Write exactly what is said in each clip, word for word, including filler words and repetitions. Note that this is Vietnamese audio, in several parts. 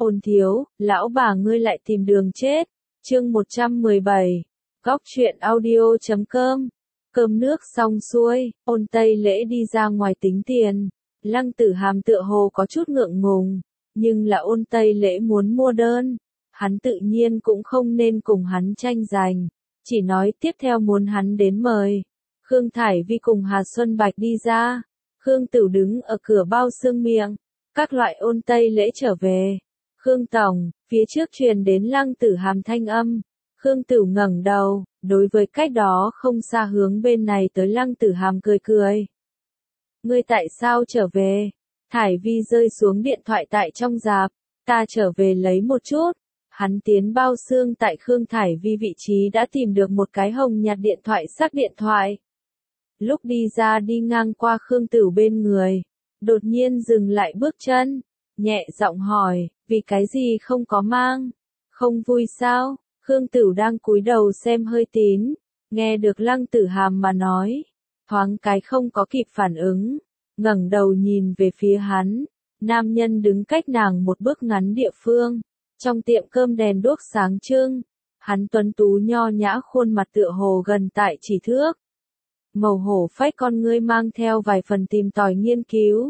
Ôn thiếu, lão bà ngươi lại tìm đường chết. Chương một trăm mười bảy. Góc truyện audio chấm com. Cơm nước xong xuôi, Ôn Tây Lễ đi ra ngoài tính tiền. Lăng Tử Hàm tựa hồ có chút ngượng ngùng, nhưng là Ôn Tây Lễ muốn mua đơn, hắn tự nhiên cũng không nên cùng hắn tranh giành, chỉ nói tiếp theo muốn hắn đến mời. Khương Thải Vi cùng Hà Xuân Bạch đi ra, Khương Tửu đứng ở cửa bao xương miệng, các loại Ôn Tây Lễ trở về. Khương Tổng, phía trước truyền đến Lăng Tử Hàm thanh âm. Khương Tửu ngẩng đầu, đối với cách đó không xa hướng bên này tới Lăng Tử Hàm cười cười. Ngươi tại sao trở về? Thải Vi rơi xuống điện thoại tại trong rạp, ta trở về lấy một chút. Hắn tiến bao xương tại Khương Thải Vi vị trí đã tìm được một cái hồng nhạt điện thoại sắc điện thoại. Lúc đi ra đi ngang qua Khương Tửu bên người, đột nhiên dừng lại bước chân, nhẹ giọng hỏi, vì cái gì không có mang? Không vui sao? Khương Tửu đang cúi đầu xem hơi tín, nghe được Lăng Tử Hàm mà nói, thoáng cái không có kịp phản ứng, ngẩng đầu nhìn về phía hắn, nam nhân đứng cách nàng một bước ngắn địa phương, trong tiệm cơm đèn đuốc sáng trưng, hắn tuấn tú nho nhã khuôn mặt tựa hồ gần tại chỉ thước. Màu hổ phách con ngươi mang theo vài phần tìm tòi nghiên cứu.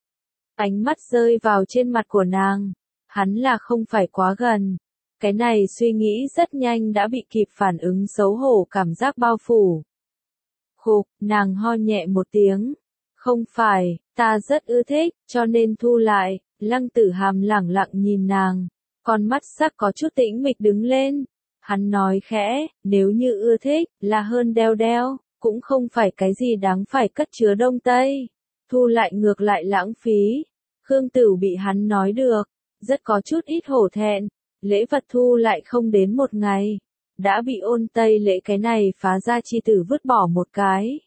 Ánh mắt rơi vào trên mặt của nàng, hắn là không phải quá gần. Cái này suy nghĩ rất nhanh đã bị kịp phản ứng xấu hổ cảm giác bao phủ. Khục, nàng ho nhẹ một tiếng. Không phải, ta rất ưa thích, cho nên thu lại. Lăng Tử Hàm lẳng lặng nhìn nàng, con mắt sắc có chút tĩnh mịch đứng lên. Hắn nói khẽ, nếu như ưa thích, là hơn đeo đeo, cũng không phải cái gì đáng phải cất chứa đông tây. Thu lại ngược lại lãng phí. Khương Tửu bị hắn nói được, rất có chút ít hổ thẹn. Lễ vật thu lại không đến một ngày, đã bị Ôn Tây Lễ cái này phá ra chi tử vứt bỏ một cái.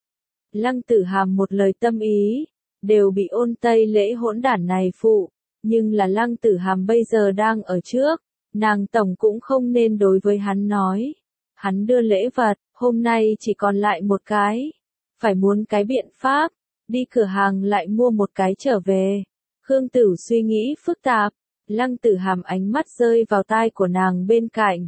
Lăng Tử Hàm một lời tâm ý, đều bị Ôn Tây Lễ hỗn đản này phụ, nhưng là Lăng Tử Hàm bây giờ đang ở trước, nàng tổng cũng không nên đối với hắn nói. Hắn đưa lễ vật, hôm nay chỉ còn lại một cái, phải muốn cái biện pháp, đi cửa hàng lại mua một cái trở về. Khương Tửu suy nghĩ phức tạp. Lăng Tử Hàm ánh mắt rơi vào tai của nàng bên cạnh.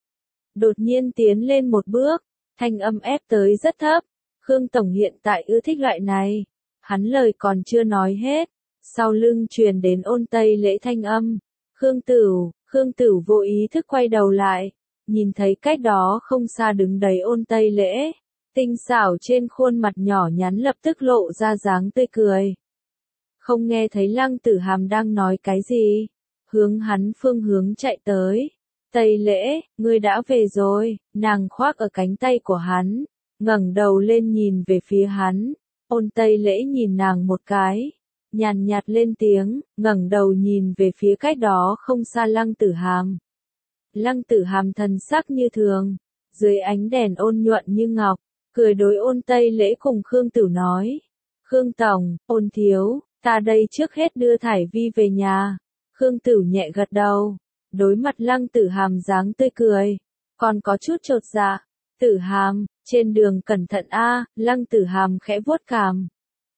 Đột nhiên tiến lên một bước, thanh âm ép tới rất thấp. Khương Tổng hiện tại ưa thích loại này. Hắn lời còn chưa nói hết. Sau lưng truyền đến Ôn Tây Lễ thanh âm. Khương Tửu, Khương Tửu vô ý thức quay đầu lại. Nhìn thấy cách đó không xa đứng đấy Ôn Tây Lễ. Tinh xảo trên khuôn mặt nhỏ nhắn lập tức lộ ra dáng tươi cười. Không nghe thấy Lăng Tử Hàm đang nói cái gì. Hướng hắn phương hướng chạy tới. Tây Lễ, ngươi đã về rồi, nàng khoác ở cánh tay của hắn, ngẩng đầu lên nhìn về phía hắn. Ôn Tây Lễ nhìn nàng một cái, nhàn nhạt lên tiếng, ngẩng đầu nhìn về phía cách đó không xa Lăng Tử Hàm. Lăng Tử Hàm thần sắc như thường, dưới ánh đèn ôn nhuận như ngọc, cười đối Ôn Tây Lễ cùng Khương Tửu nói. Khương Tổng, Ôn thiếu, ta đây trước hết đưa Thải Vi về nhà. Khương Tửu nhẹ gật đầu, đối mặt Lăng Tử Hàm dáng tươi cười, còn có chút chột dạ. Tử Hàm, trên đường cẩn thận a. Lăng Tử Hàm khẽ vuốt cằm,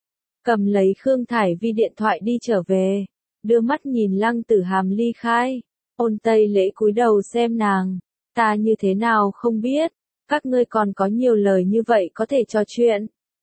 cầm lấy Khương Thải Vi điện thoại đi trở về, đưa mắt nhìn Lăng Tử Hàm ly khai. Ôn Tây Lễ cúi đầu xem nàng, ta như thế nào không biết, các ngươi còn có nhiều lời như vậy có thể trò chuyện.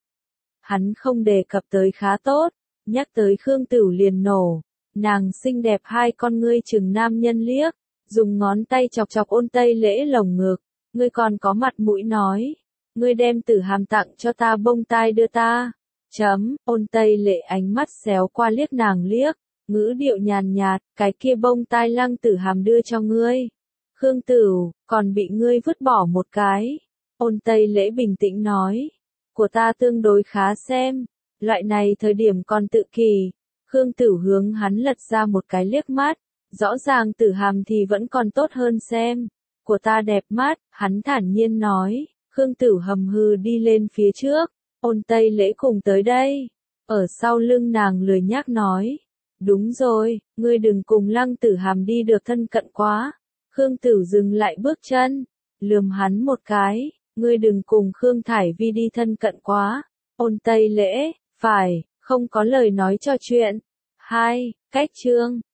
Hắn không đề cập tới khá tốt, nhắc tới Khương Tửu liền nổ. Nàng xinh đẹp hai con ngươi chừng nam nhân liếc, dùng ngón tay chọc chọc Ôn Tây Lễ lồng ngực, ngươi còn có mặt mũi nói, ngươi đem Tử Hàm tặng cho ta bông tai đưa ta. Chấm, Ôn Tây Lễ ánh mắt xéo qua liếc nàng liếc, ngữ điệu nhàn nhạt, cái kia bông tai Lăng Tử Hàm đưa cho ngươi. Khương Tửu, còn bị ngươi vứt bỏ một cái. Ôn Tây Lễ bình tĩnh nói, của ta tương đối khá xem, loại này thời điểm còn tự kỷ. Khương Tửu hướng hắn lật ra một cái liếc mắt, rõ ràng Tử Hàm thì vẫn còn tốt hơn xem. Của ta đẹp mắt, hắn thản nhiên nói. Khương Tửu hầm hừ đi lên phía trước, Ôn Tây Lễ cùng tới đây. Ở sau lưng nàng lười nhác nói. Đúng rồi, ngươi đừng cùng Lăng Tử Hàm đi được thân cận quá. Khương Tửu dừng lại bước chân, lườm hắn một cái. Ngươi đừng cùng Khương Thải Vi đi thân cận quá. Ôn Tây Lễ, phải. Không có lời nói cho chuyện. Hai, cách chương.